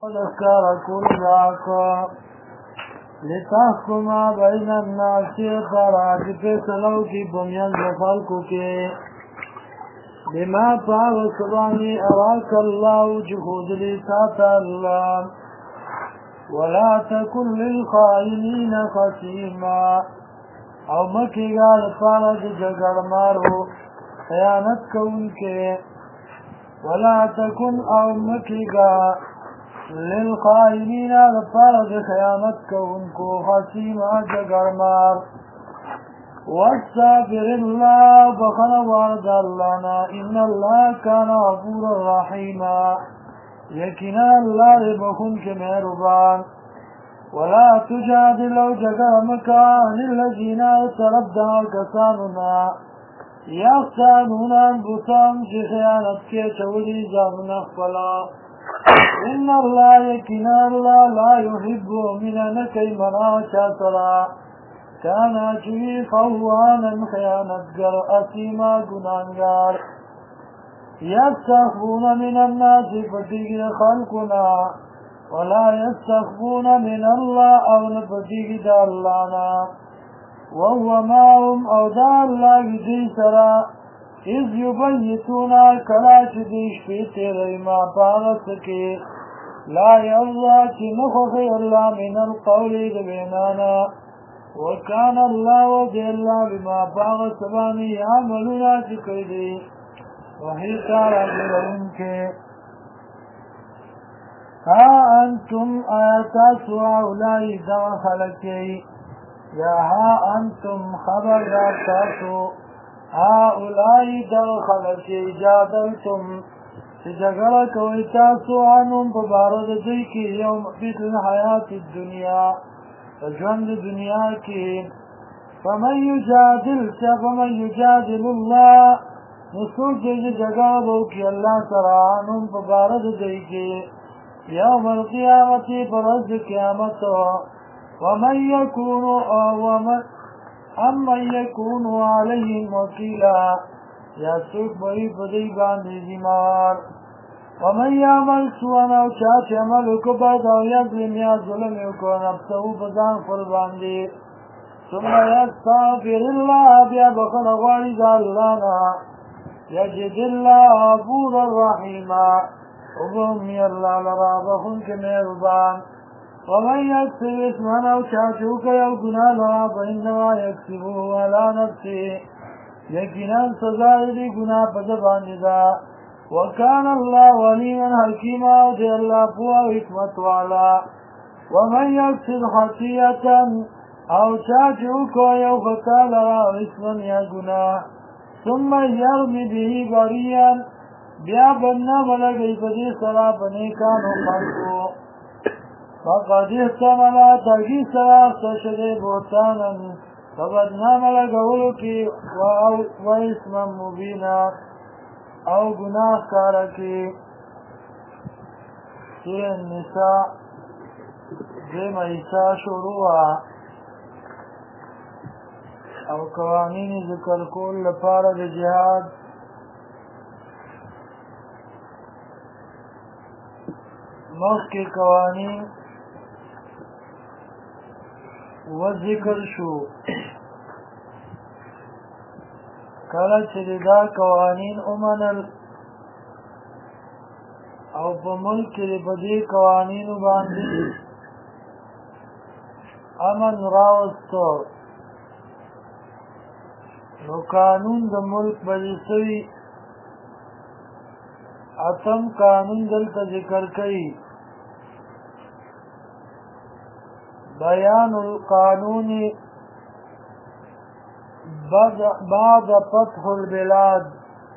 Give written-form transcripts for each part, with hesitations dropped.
وذكر كل ذاك لتحكم بين الناس فراج فیصلو کی بنیاد خلقو کے بما پاو سبانی اراک اللہ جهود لسات اللہ ولا تكن للخائنین خصیما او مکی گال فارد جگر مارو خیانت کون کے ولا تكن او مکی گال للخائنین لفارد خیانت کونکو خصیما جگرمار واستغفر اللہ بخن وارد اللہنا ان اللہ کان غفورا رحیما یقینا اللہ بخن کے مہربان ولا تجادلوا جگرمک عن الذین تردع کساننا یختانون انفسهم چی خیانت کے چولی زامن اخفلا ان اللہ یقینا اللہ لا يحب من نکی منا چاسرا کانا چوی خوانا خیانتگر اسیما گنانگار یستخفون من الناس فتیگی خلقنا ولا یستخفون من اللہ اون فتیگی دا اللہنا وهو معهم او دا اللہ دی سرا اذ یبیتونا کلاچ دیش پیتے ریما پاغت کے لا یاللہ چی نخوخی اللہ من القول دبینانا وکان اللہ ودی اللہ بما پاغت سبانی عملونا چکی دی وحی کارا جرون کے ہا انتم آیتا سوا اولائی دا خلقی یا ہا انتم خبر داتاتو هؤلاء دخلت جادلتم جگڑا کوئی تاسو عنهم ببارد دیکی یوم بیت الحیات الدنیا جوند دنیا کی فمن یجادل اللہ نسوک جی جگڑا دو کی اللہ سرا عنهم ببارد دیکی یوم القیامتی برز قیامت ومن یکونو علیہم وکیلا یا سوک بئی بدی باندی زیمار ومن یعمل سوانا و چاچ عملو کو بعد او یظلم یا ظلمیو کو نفسهو بزان فل باندی ثم یستغفر اللہ بیا بخن غواری دا اللہنا یجد اللہ غفور الرحیما وبهمی اللہ لرا بخن کے مہربان ومن يكسب اسما او چاچوک یو گناہ لرا فإنما يكسبه على نفسه یقینا سزای دی گناہ پدبانی دا وکان اللہ علیما حکیما او دی اللہ پوا حکمت والا ومن يكسب خطیئتا او چاچوک یو خطا لرا اسما یا گناہ ثم یرمی به بریا بیا بنا ملگی پدی سرا پنیکانو خلقو فقد احتمل ترگی سراخت شده بوتانا فبدنام لگولو کی و اسم مبینا او گناہ کارا کی سورة النساء دیم عیسیٰ شروع او قوانین ذکر کول لپاره د جهاد مخی قوانین و ذکر شو کله چې دا قوانین اومنل او په ملک کې په دې قوانینو باندې امن راوستو نو قانون د ملک باندې سوي اتم قانون دلته ذکر کړي بیان القانون بعد فتح البلاد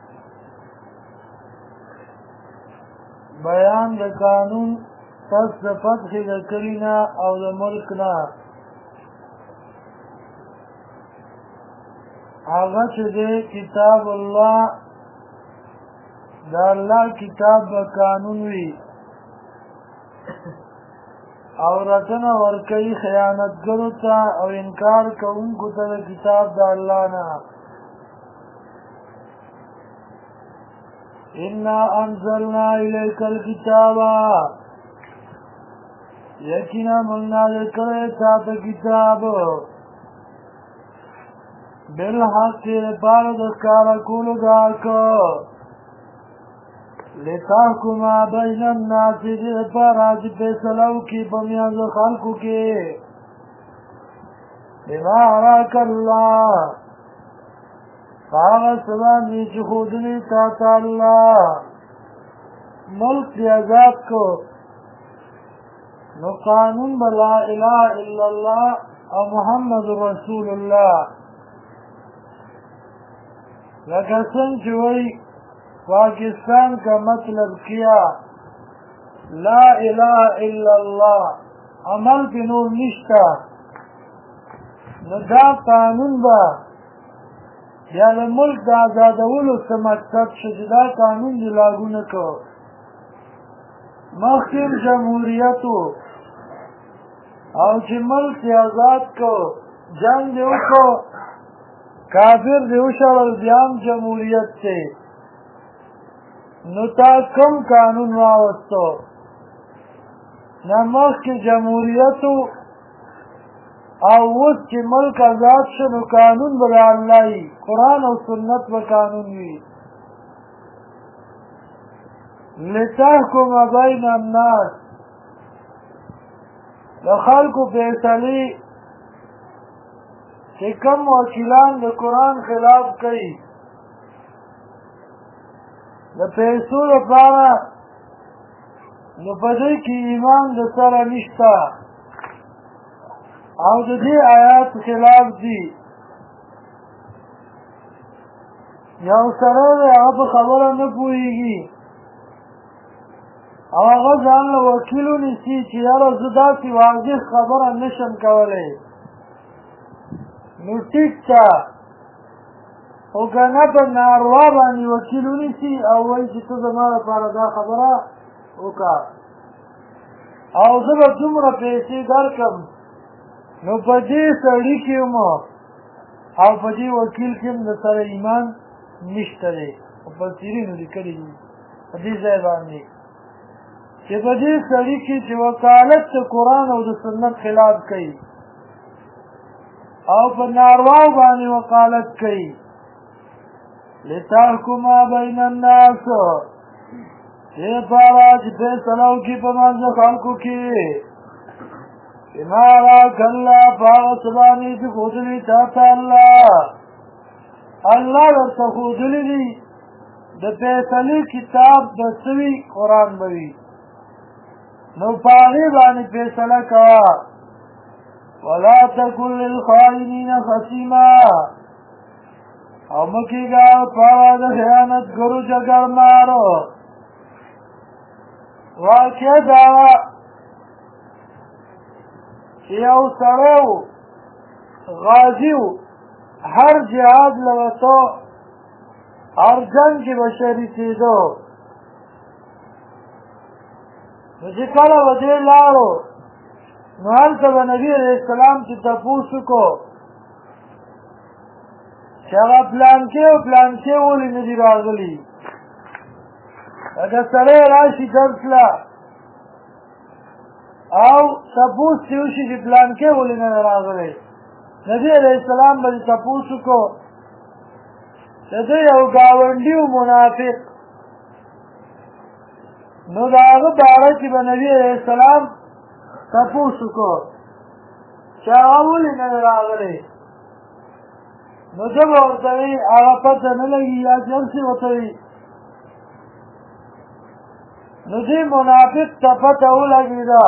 بیان د قانون پس د فتح د کلینا او د ملکنا هغه چې د کتاب الله دا الله کتاب با قانون وی او رتنا ورکی خیانت گرو تا او انکار کونکو تا کتاب دا اللہ نا انا انزلنا الیک الکتابا یقینا موږ نازل کړی تا ته کتاب بالحق لپاره د ښکاره کولو د حق لتحکم بین الناس دې لپاره چې فیصله وکړي په میانځ د خلکو کې بما اراک الله هغه څه باندې چې ښودلي تا ته الله ملک دې آزاد کو نو قانون به لا اله الا الله او محمد رسول الله لکه څنګه چې وایي پاکستان کا مطلب کیا لا الہ الا اللہ عمل پہ نور نشتا نو دا قانون با یا د ملک د آزادولو څه مقصد شو چې دا قانون دې لاګو نه کو مخکې جمهوریت او چې ملک یې آزاد کو جنګ دې وکړو کافر دې وشړل بیا هم جمهوریت دی نو تا کم قانون راوستو نه مخکې جمهوریت او اوس چې ملک آزاد شو نو قانون به د الله وي قرآن او سنت به قانون وي لتحکم بین الناس د خلکو فیصلې چې کم وکیلان د قرآن خلاف کوي د پیسو لپاره نو په دې کې ایمان د سره نشته او د دې آیات خلاف دي یو سره دی هغه په خبره نه پوهېږي او هغه ځان له وکیل ونیسي چې یاره زه داسې واضح خبره نشم کولی نو ټیک ته خو که نه په ناروا باندې وکیل ونیسي او وایي چې ته زما لپاره دا خبره وکړه او زه به دومره پیسې درکړم نو په دې سړي کې هم او په دې وکیل کې هم د سره ایمان نشته دی مفسرینو لیکلي دي په دې ځای باندې چې په دې سړي کې چې وکالت د قرآن او د سنت خلاف کوي او په نارواو باندې وکالت کوي لتحکم بین الناس دې لپاره چې فیصله وکړي په منځ د خلکو کې بما اراک الله په هغه څه باندې چې ښودلي تا ته الله درته ښودلي دي د فیصلې کتاب به څه وي قرآن به وي نو په هغې باندې فیصله کوه ولا تکن للخائنین خصیما او مه کېږه په هغه د خیانتګرو جګړهمارو واقعه دا وه چې یو سړی و غازي و هر جهاد له وته هر جنګ کې به شریکېدو نو چې کله به دې لاړو نو هلته به نبي علیه السلام چې تپوس وکړو چې هغه پلانکې او پلانکې ولې نه دي راغلي لکه سړی راشي درس له او تپوس چې وشي چې پلانکې ولې نه راغلی نبي علیه السلام به چې تپوس وکړو د ده یو ګاونډي و منافق نو د هغه باره کې به نبي علیه السلام تپوس وکړو چې هغه ولې نه راغلی نو ده به ورته وي هغه پته نه لګي یا چې هر څه ورته وي نو دې منافق ته پته ولګېده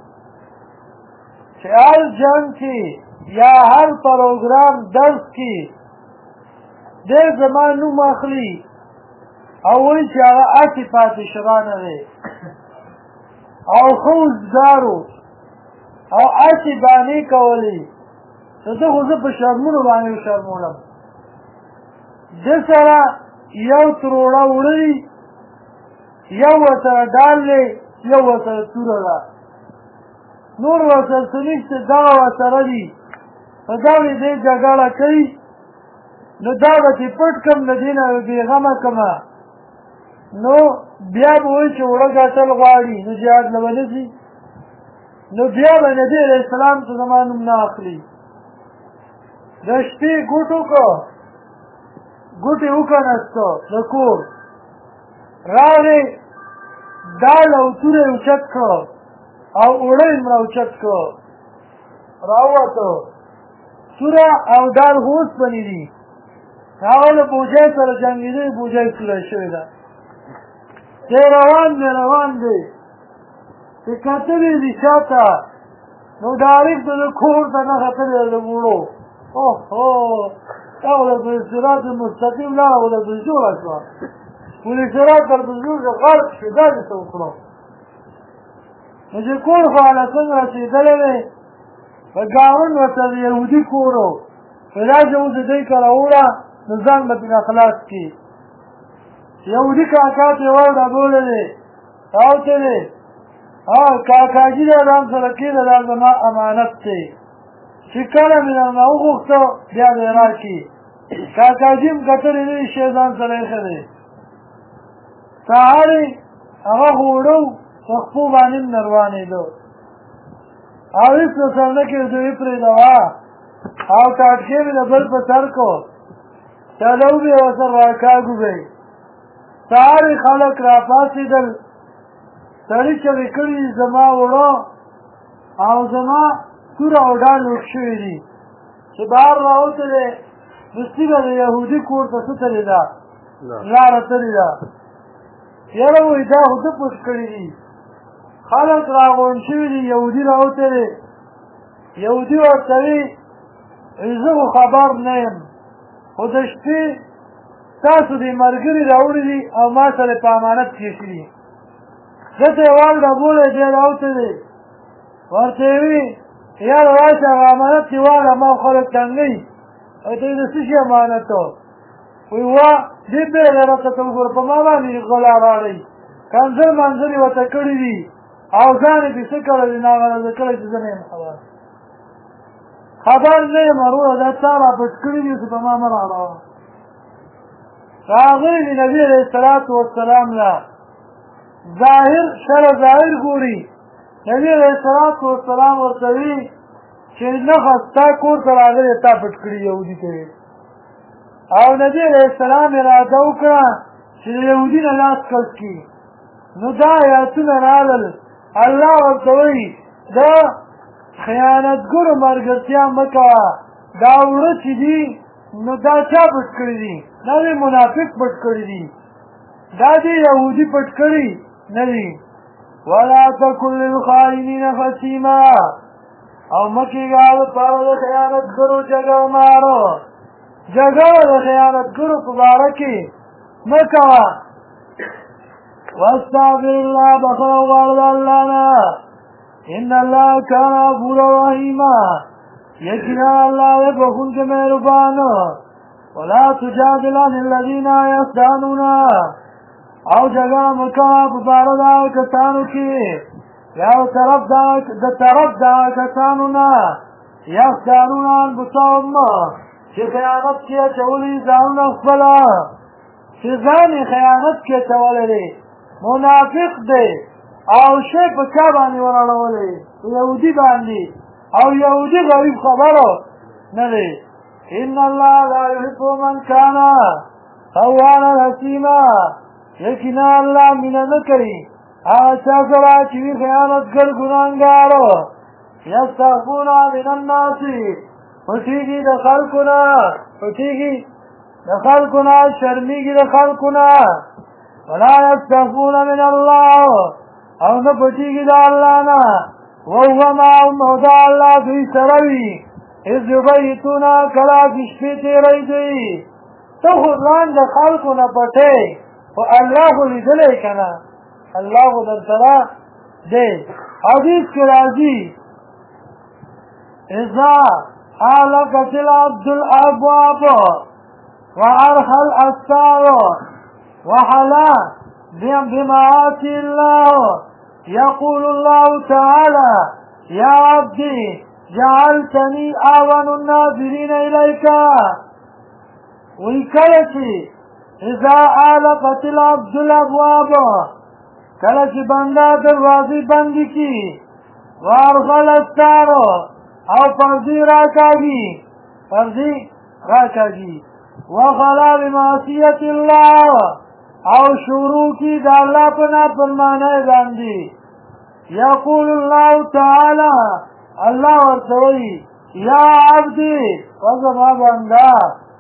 چې هر جنګ کې یا هر پروګرام درس کې دې زما نوم اخلي او وایي چې هغه هسې پاتې شرانه دی او ښه اوزګارو او هسې بانې کولې نو ده خو زه په شرمونو باندې وشرمولم ده سره یو تروړه وړی یو ورسره ډال دی یو ورسره توره ده نور ورسره څه نشته دغه ورسره دي په دغې دې جګړه کوي نو دا به چې پټ کړم د دې نه بېغمه کړمه نو بیا به وایي چې اوړه ګټل غواړي نو جهاد له به نه ځي نو بیا به نبي علیه السلام ته زما نوم نه اخلي د شپې ګوټ وکړو ګوټې وکنسته د کور راغې دال او توره یې اوچت کړه او اوړه یې مړه اوچت کړه راووته توره او دال خو اوسپنې دي هغه له بوجۍ سره جنګېدی بوجۍ توره شوې ده دی روان دی چې کتلې دي شاته نو ډایرکټ د کور ته نه ختلې د وړو دا خو د صراط مستقیم لاره خو درته جوړه شوه پولې صراط درته جوړ شو غرق شو دا دې څه وکړو نو چې کور خو هله څنګه رسېدلی دی په ګاونډ ورته د یهودي کور و په دا چې اوس د دوی کره وړه نو ځان به ترې خلاص کړي یهودي کاکا ته یې ورډبولی دی راوتی دی کاکاجي دا ځان سره کېده دا زما امانت دی چې کله مې درنه وغوښته بیا به یې راکړي کاکاجي هم کتلی نه شی ځان سره ایښی دی سهار یې هغه خو وړه و په خپو باندې هم نه روانېده او هېڅ په سر نه کېږدو یې پرېږدوه او ټاټکې مې د بل په سر کړو چلو به یې ورسره راکاږو به یې سهار یې خلک راپاڅېدل سړي چغې کړي زما وړه او زما توره او ډال لوټ شوي دي چې بهر راوتلی دوستي به د یهودي کور ته څه تلې ده لاره تلې ده یاره وایي دا خو ده پټ کړي دي خلک راغونډ شوي دي یهودي راوتلی یهودي ورته وي زه خو خبر نه یم خو د شپې تاسو دې ملګري راوړي دي او ما سره په امانت کېښي دي زه ته یې ورډبولی دی راوتلی ورته یې وي یاره راشه هغه امانت دې واړه ما خلک تنګوي او ته یې د څه شي امانت و وایي وا دې بېغیرته ته وګوره په ما باندې غلا راړئ کنځل منځل یې ورته کړي دي او ځان یې پسې کړی دی ناغرضه کړی چې زه نه یم خبر نه یم وروره دا تا راپټ کړي دي چې په ما مه راړوه راغلی دی نبي علیه الصلاة والسلام له ظاهر شر ظاهر ګوري نبي علیه الصلاة والسلام ورته وي چې نښه ستا کور ته راغلی تا پټ کړي یهودي ته او نبي علیه السلام اراده وکړه چې د یهودي نه لاس کش کړي نو دا آیاتونه راغلل الله ورته وایي د خیانتګرو ملګرتیا مه کوه دا وړه چې دي نو دا چا پټ کړي دي دا دې منافق پټ کړي دي دا دې یهودي پټ کړي نه دي ولا تکن للخائنین خصیما او مه کېږه دپاره د خیانتګرو جګړه مارو جګړه د خیانتګرو په باره کې مه کوه واستغفر الله بخښنه وغواړه د الله نه ان الله کان غفورا رحیما یقینا الله دې بخښونکی مهربان ولا تجادل عن الذین یصدانون او جګړه مه کوه په باره د هغو کسانو کې یا د طرف د هغه کسانو نه یصدانون انفسهم چې خیانت کې اچولي ځانونه خپله چې ځان یې خیانت کې اچولی دی منافق دی او شی په چا باندې وراړولی یهودي باندې او یهودي غریب خبرو نه دی ان الله لا یحب من کان خوانا حسیما یقینا الله مینه نه کوي هغه چا سره چې وي خیانتګر ګناهګارو یستخفون من الناس پټېږي د خلکو نه پټېږي د خلکو نه شرمېږي د خلکو نه ولا یستخفون من الله او نه پټېږي د الله نه وهو معهم او د الله دوی سره وي اذ یبیتون کله چې شپې تېروي دوی ته خو ځان د خلکو نه پټې خو الله خو لیدلی که نه الله خو در سره دی حدیث کې راځي اذا علقت العبد الابواب وارخى الاستار وحلا بمعاصي الله يقول الله تعالى يا عبدي جعلتني اعون الناظرين اليك وکلچی اذا علقت العبد الابواب کلچی بنده دروازی بندی کی وارغل السارو او پردی راکاگی وخلا بمعصیت اللہ او شروع کی دا اللہ پنا فرمانے باندی یقول اللہ تعالی اللہ ورطوئی یا عبدی وزما بندا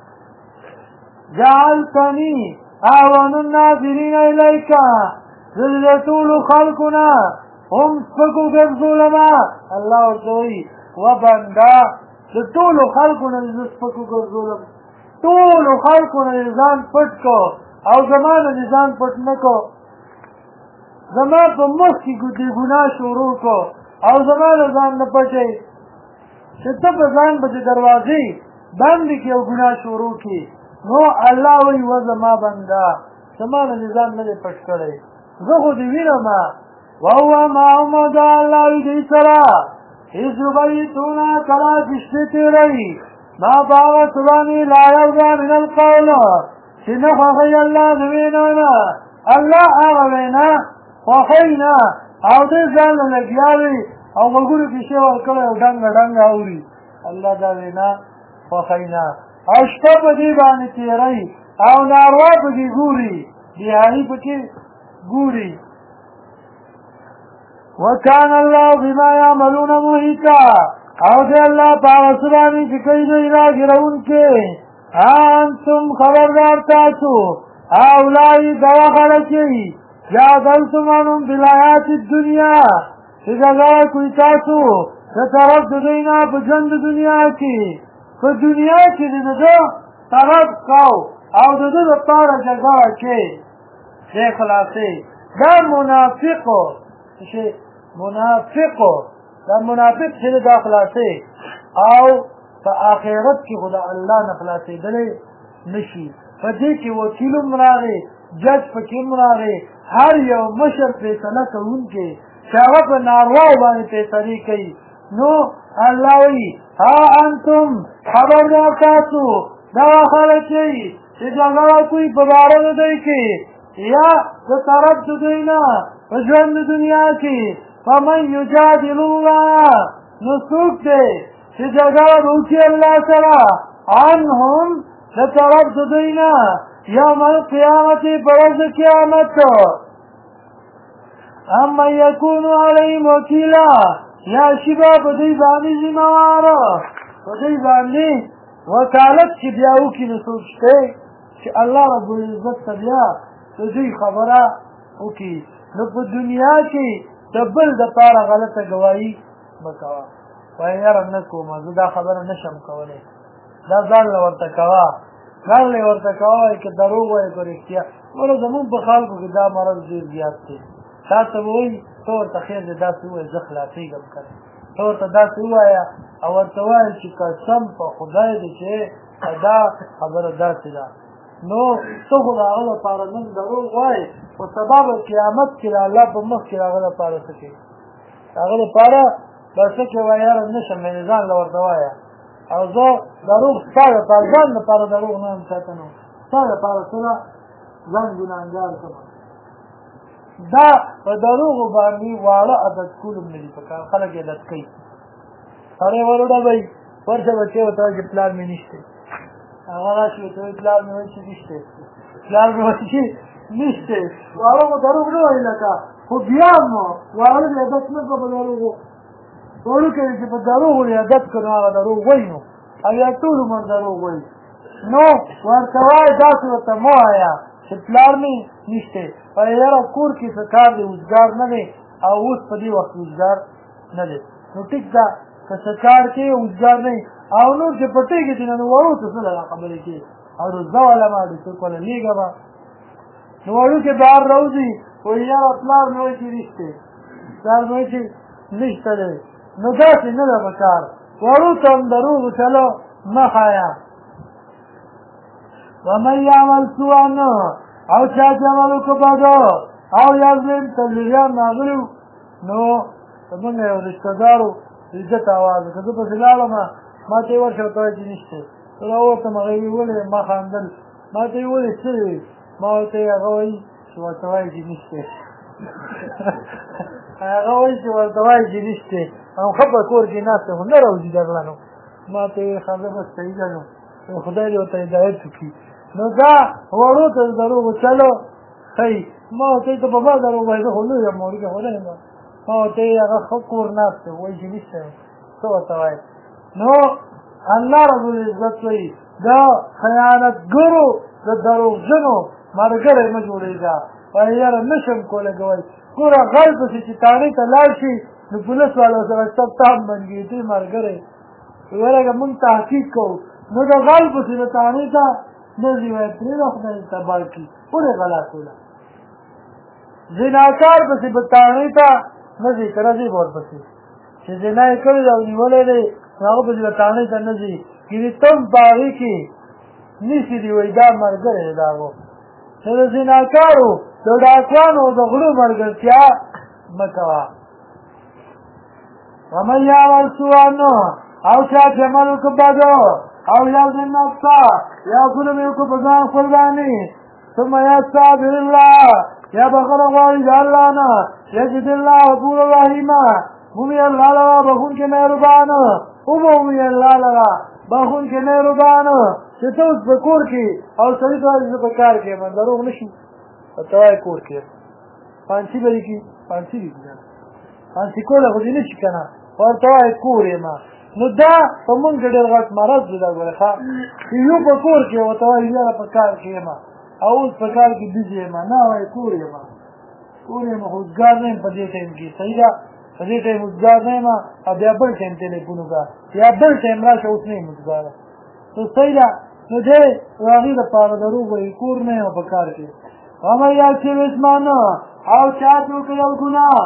جعلتنی اعوان الناظرین الیکا ذلطول خلقنا هم سپکو گرزو لما اللہ ورطوئی وبندا ذلطول خلقنا سپکو گرزو لما طول خلقنا نظام پٹ کو او زمان نظام پٹ نکو زمان پا مخ کی گناہ شروع کو او زمان نظام نپٹے چھتا پا زان بچے دروازی بند کی او گناہ شروع کی نو اللہ وی و زمان بندا زمان نظام ندے پٹ کرے زخو دیوینا ما وہو ما امدا اللہ وی دی سرا اس بیتونا کلا کشتی رہی ما باغت بانی لا یرضا من القول چنه خوخی اللہ نوینانا اللہ آغوینا خوخینا او دی زال لگیاوی او ملگونو کشی ورکل او ڈنگ آوری اللہ دا وینا خوخینا او شپا پا دی بانی تیرائی او ناروا پا دی گوری دیہانی پا کی گوری وکان اللہ بما یعملون محیطا او دی اللہ پاغسرانی چکئی دی راگرون کے انتم خبردار تاسو اولائی دوا خلقی جادلتم انم بالآیات الدنیا چگزار کوئی تاسو طرف دینا پا جند دنیا کی پا دنیا کی دینا طرف کاؤ او دینا پارا جگار کی دے خلاصے دا منافقو دا منافق چلی دا خلاصے او پا آخرت کی خدا اللہ نخلاصے دلے نشی پا دے کی وکیلم راغے جج پکیم راغے ہر یو مشر پیسنہ کون کے شاگا پا نارواو بانی پیسنی کئی نو اللہ وی ہا انتم خبردار تاسو دوا خالچی چی جگہ کوئی پبارن دے کی یا طرف دینا جوند دنیا کی فمن یجادل اللہ نسوک دے چی جگہ روکی اللہ سرا عنہم لطرف دینا یوم القیامت برز قیامت اما یکونو علیم وکیلا یا شبا بدی بانی زموارا بدی بانی وکالت چی بیاو کی نسوکشتے چی اللہ رب العزت تبیا تجی خبرہ اوکی نو پا دنیا کی دبل دا پارا غلط گواہی بکوا وی یارا نکو مازو دا خبر نشم کولے دا زال لورتا کوا زال لورتا کوا وی که دروغ وی که رکتیا ولی زمون پا خالکو که دا مرض زیر زیاد تی تا تبوی طور تا خیر دا سوی زخلاتی گم کرے طور تا دا سوی او ارتوائی چی قسم پا خدای دی چه دا خبر دا سی دا نو تو خدا اغلا پارا نن دروغ وائی و سباب قیامت کی اللہ پا مخ کی اغلا پارا سکے اغلا پارا بسکے ویارا نشم منیزان لور دوایا او زو دروغ ساگا پارا زن پارا دروغ نام ساتنو ساگا پارا سلا زن گنانگار کما دا پا دروغ بانی وارا عدد کولم ندی پکار خلق عدد کئی سارے ورڈا بھئی ورشا بچے ہوتا ہے پلان میں نشتے اغراشی ہوتا ہے پلان میں ویچی نشتے پلان میں ویچی نشتے وارا کو دروغ نو ہے لکا خو بیامو وارا دی عدد نکا پا دروغو وارو کہی چی پا دروغو لی عدد کنو آغا دروغ وینو اگیا طولو من دروغ وین نو وارتوائی داسی وطا مو آیا چی پلان میں نشتے اور یارا کور کی سکار دی اوزگار ندے او اوز پا دی وقت اوزگار ندے نو ٹک دا سکار کے اوزگار نہیں او نور چی پتے گی تینا نو وارو تسل لگا قبلی کے اور روزا والا ما دی سکولا لیگا ما نو وارو کے بار روزی وہ یارا پلار نوئی چی رشتے پلار نوئی چی نشتا دے نو دا سی ندا بکار وارو تم دروغ چلو مخایا ومن یعمل سوانو او چاچ عملو کبادو او یازلیم تبلیغیان ناغلو نو تمنگ یو رشتدارو عزت آواز کدو پس لالما ما تی ورشو توجی نشتے تو راورتا مغیوی ولی ما خاندل ما تی ولی سری ما تی اغوی شو توجی نشتے هغه وایي چې ورته وایي چې نشته او ښه په کور کې ناسته خو نه راوځي درله نو ما ته یې خبره بس صحیح ده نو خدای دې ورته هدایت وکړي نو دا وړو ته د دروغو چلو ښایي ما ورته ته په ما دروغ وایي زه خو لوی یم مورګه خو نه یم ما ورته یې هغه ښه کور ناست دی وایي چې نشته څه ورته وایي نو الله رب العزت وایي د خیانتګرو د دروغجنو ملګری مه جوړېږه وایي یاره نه شم کولی کوئ ګوره غل پسې چې تاڼې ته لاړ شي نو پولیس والا سره سب تام بنګي دوی ملګری ورګه مونږ تحقیق کوو نو د غل پسې د تاڼې ته نه ځي وایي پرېږده خدای تباه کړي ولې غلا کوله زناکار پسې به تاڼې ته نه ځي که نه ځي به ورپسې چې زنا یې کړې ده او نیولی دی نو هغه پسې به تاڼې ته نه ځي یعنې تم په هغې کې نیسي دي وایي دا ملګری دی د هغو نو د زناکارو د ډاکوانو د غلو ملګرتیا مه کوه ومن یعمل سوءا او چا چې عمل وکړه بدو او یظلم نفسه یا ظلم یې وکړه په ځان خپل باندې ثم یستغفر الله یا بخښنه غواړي د الله نه یجد الله غفورا رحیما مومي الله لره بخښونکی مهربان ومومي الله لره بخښونکی مهربان چې ته اوس په کور کې او سړي ته وایي زه په کار کې یم دروغ نه شي ته وایې کور کې یم پانسي به دې کړي پانسي دې کړي پانسي کولی خو دې نه شي که نه ورته وایې کور یم نو دا په مونږ کې ډېر غټ مرض دی دا ګوره ښه چې یو په کور کې ورته وایي یاره په کار کې یم او اوس په کار کې بیزي یم نه وایې کور یم کور یم خو اوزګار نه یم په دې ټایم کې صحیح ده په دې ټایم اوزګار نه یم او بیا بل ټایم تلیفون وکړه یا بل ټایم راشه اوس نه یم اوزګاره نو صحیح ده نو دی د هغې دپاره دروغ وایي کور نه یم په کار کې ومن یکسب اثما او چا چې وکړي یو ګناه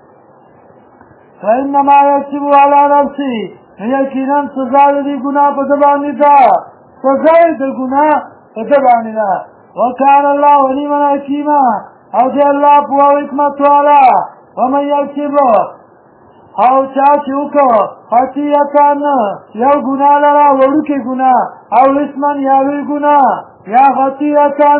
فانما یکسب علی نفسه یقینا سزا د دې ګناه په ده باندې ده سزا یې د ګناه په ده باندې ده وکان الله علیما حکیما او دی الله پوه او حکمت والا ومن یکسب او چا چې وکړه خطیئتا یو ګناه لره وړوکې ګناه او اسما یا لوی ګناه یا خطیئتا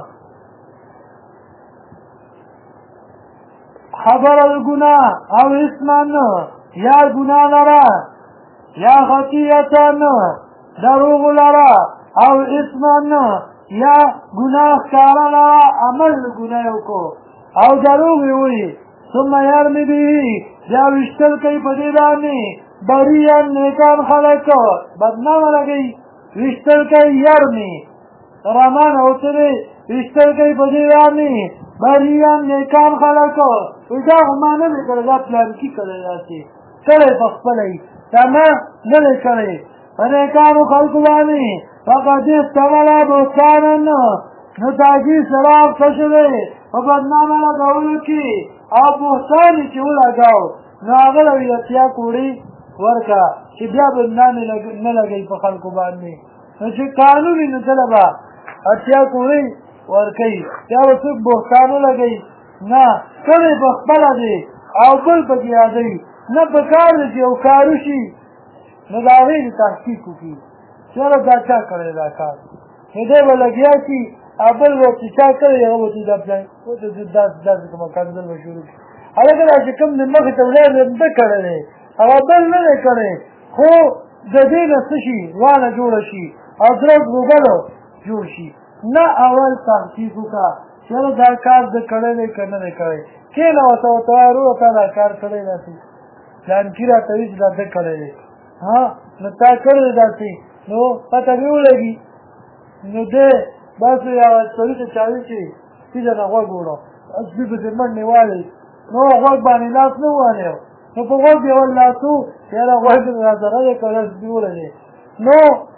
خبر الګناه او اسما یا ګناه لره یا خطیئتا دروغ لره او اسما یا ګناه ښکاره لره عمل ګناه یې وکړو او دروغ یې وایي ثم یرمی به بیا ویشتل کوي په دې باندې بریا نیکان خلک بدنامه لګوي ویشتل کوي یرمی رمان اوته دی ویشتل کوي په دې باندې بریا نیکان خلک وایي دا خو ما نه دی کړی دا پلانکي کړی داسې کړی په خپله یې دا ما نه دی کړی په نیکانو خلکو باندې فقد استولا بهتانا نو تاجي سراغ څه شوی په بدنامه لګولو کې او بهتان چې ولګاو نو هغه له اتیا کوړي ورکا چې بیا بدنامي نه لګوي په خلکو باندې نو چې قانون یې نه طلبه اتیا کوړي ورکوي بیا به څوک بهتان ولګوي نه کړی په خپله دی او بل پکې یادوي نه په کار دی چې یو کار وشي نو د هغې د تحقیق وکړي چېرې دا چا کړی دا کار نو دی به لګیا شي او بل به چې چا کړی هغه به چې دا پلان داسې کومه کنځل به شروع کړي هلکه دا چې کوم د مخې ته ولاړ دی ده کړی دی هغه بل نه دی کړی خو د دې نه څه شي وانه جوړه شي او درز ګوګلو جوړ شي نه اول تحقیق وکړه چېرې دا کار ده کړی دی که نه دی کړی کښېنه ورته ورته وایه وروره تا دا کار کړی داسې پلانکي راته وایي چې دا ده کړی دی نو تا کړی دی داسې نو پته مې ولګي نو دی داسې یوه سړي ته چا وي چې سپي نه غوږ وړه سپي پسې منډې والي نو غوږ باندې لاس نه ووهلی نو په غوږ یې ولاسو یاره غوږ مې راسره دی که دا سپي ولګې نو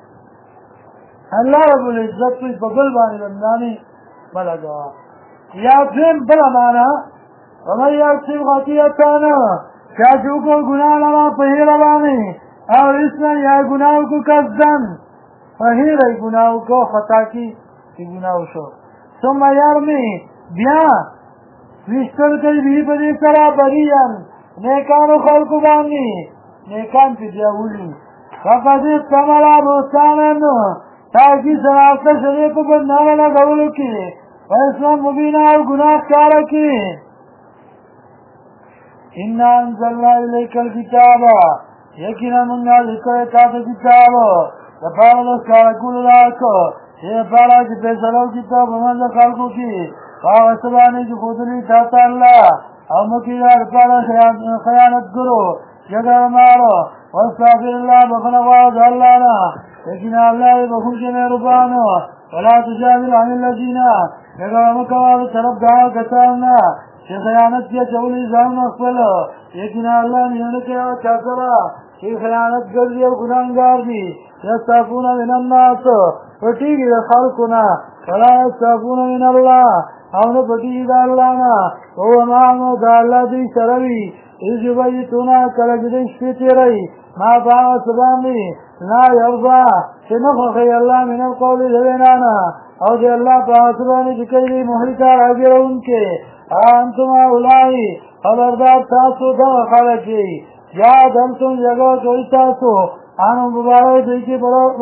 الله رب العزت وایي په بل باندې بدنامي مه لګوه یا دویم بله معنا ومن یکسب خطیئتا چا چې وکړو ګناه لره په هیله باندې او اسما یا ګناه وکړو قصدن په هیله یې ګناه وکړو خطا کې چې ګناه وشو ثم یرمي بیا ویشتل کوي به په دې سره بریا نیکانو خلکو باندې نیکان پې بیا ولي فقد استملا بهتانا تاکي سره اخته شوی په بدنامه لګولو کې په اسلام مبینه او ګناه ښکاره کې انا انزلنا الیک الکتاب یقینا موږ لیکل تا ته کتاب لپاره د کارکولو راکو چې پاره چې فیصله کتاب باندې خلکو کې هغه څه باندې چې خودلی تا ته الله او مکیدار پاره خیانت ګرو جګړه مارو واستغفر الله بخنا غواړو الله نه لیکن الله بخښونکی مهربان ولا تجادل عن الذين جګړه مکوه طرف دا کسان چې خیانت یې چولې ځان خپل لیکن الله نه کوي چا سره چې خیانت ګرځي او ګناهګار دي یستعفون من الناس پټیږي د خلقونه ولا یستعفون من الله او نه پټیږي د الله نه او ما د الله دې سره وي ایجوبایتونه کله دې شپې تیري ما باغ سبحانه لا يرضى چې نه خوښي الله من القول لوینانا او دې الله په سبحانه چې کوي مهلکه راګرونکې انتم اولای خبردار تاسو دا خلک یا دمتم جگہ کوئی تاسو آنو مبارو دیکی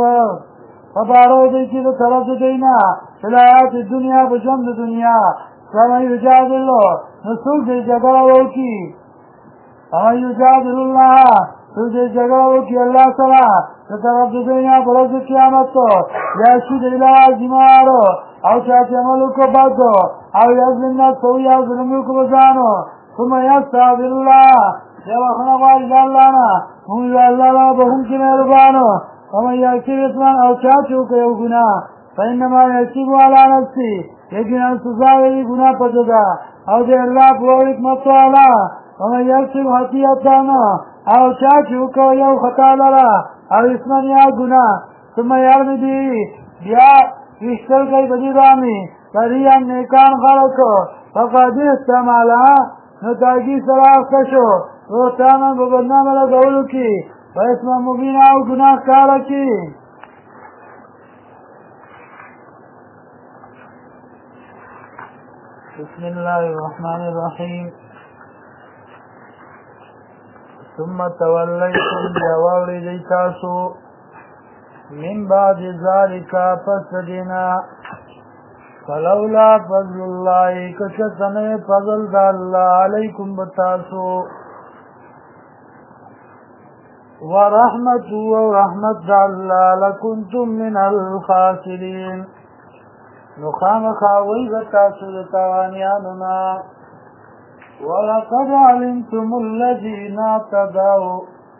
مبارو دیکی تو طرف دینا فلایات دنیا بجند دنیا سمی یجادل نسول دی جگہ روکی سمی یجادل اللہ تو دی جگہ روکی اللہ صلا طرف دینا برز قیامت یاشید الہ زمارو او چاچی عملو کو بادو او یظلمنا سوی او ظلمیو کو بزانو ثم یستعب اللہ جب اخنا غالي جالانا هم جالانا بهم كميربانو ومن يكتب اسمان او چاچوك يو گناه فإنما يكتب على نفسي يجن ان سزاوي گناه پجدا او دي الله پروڑک مطوالا ومن يكتب حتياتانا او چاچوك يو خطالرا او اسمان يا گناه ثم يرمي بي بیا اشتر کئی بدیدامی بریم نیکان خلقو فقد استعمالا نتاگی سراغ کشو روتانا ببرنامه لگولو کی و اسم مبینا و گناہ کارا کی بسم الله الرحمن الرحیم ثم تولیتم بیاوری دیتاسو من بعد ذالک فسدنا فلولا فضل الله کشتن فضل دا اللہ علیکم بتاسو ورحمت ورحمت دا اللہ لکنتم من الخاسرین نخام خاوی بتاسو دتوانیاننا ولقد علمتم الذین اعتدوا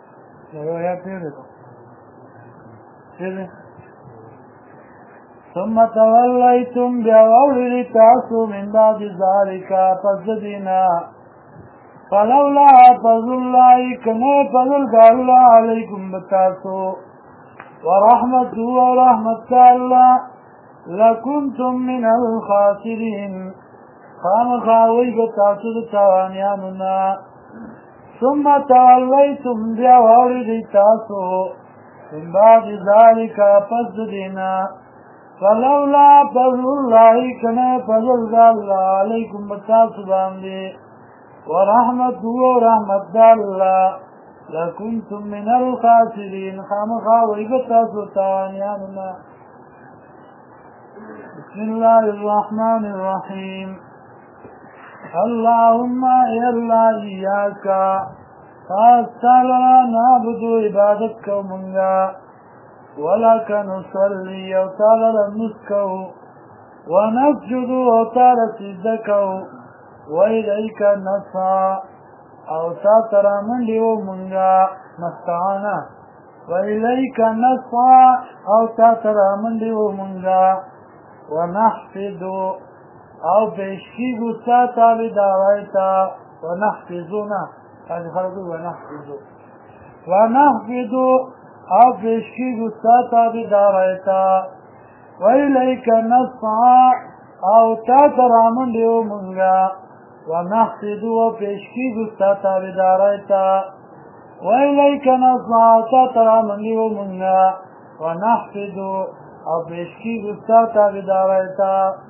ثم تولیتم بیاوری تاسو من بعد ذالک فسدنا فلولا فضل الله کنے فضل کا اللہ علیکم بتاسو ورحمت ورحمت اللہ لکنتم من الخاسرین خام خاوی بتاسو دتوانیاننا ثم تولیتم بیاوری تاسو من بعد ذالک فسدنا فلولا فضل الله کنا فضل الله علیکم بتاسو باندې ورحمت ورحمت الله لکنتم من الخاسرین خامخا ویبتاسو تاوانیاننا بسم الله الرحمن الرحیم اللهم ای اللہ ایاکا فاستعلنا نعبد عبادت کو منگا ولك نصلي او تعالى نسكو ونسجد او تعالى سجدكو وإليك نسعى او تعالى منډیو منگا نستعانا وإليك نسعى او تعالى منډیو منگا ونحفظ او بشکیگو تعالى دعوائتا ونحفظونا هذه خلقوا ونحفظ او پیشکی گستا تابدار ایتا ویلیک نسعا او تا ترامن دیو منگا ونحفظو او پیشکی گستا تابدار ایتا ویلیک نسعا او تا ترامن دیو منگا ونحفظو او پیشکی گستا تابدار ایتا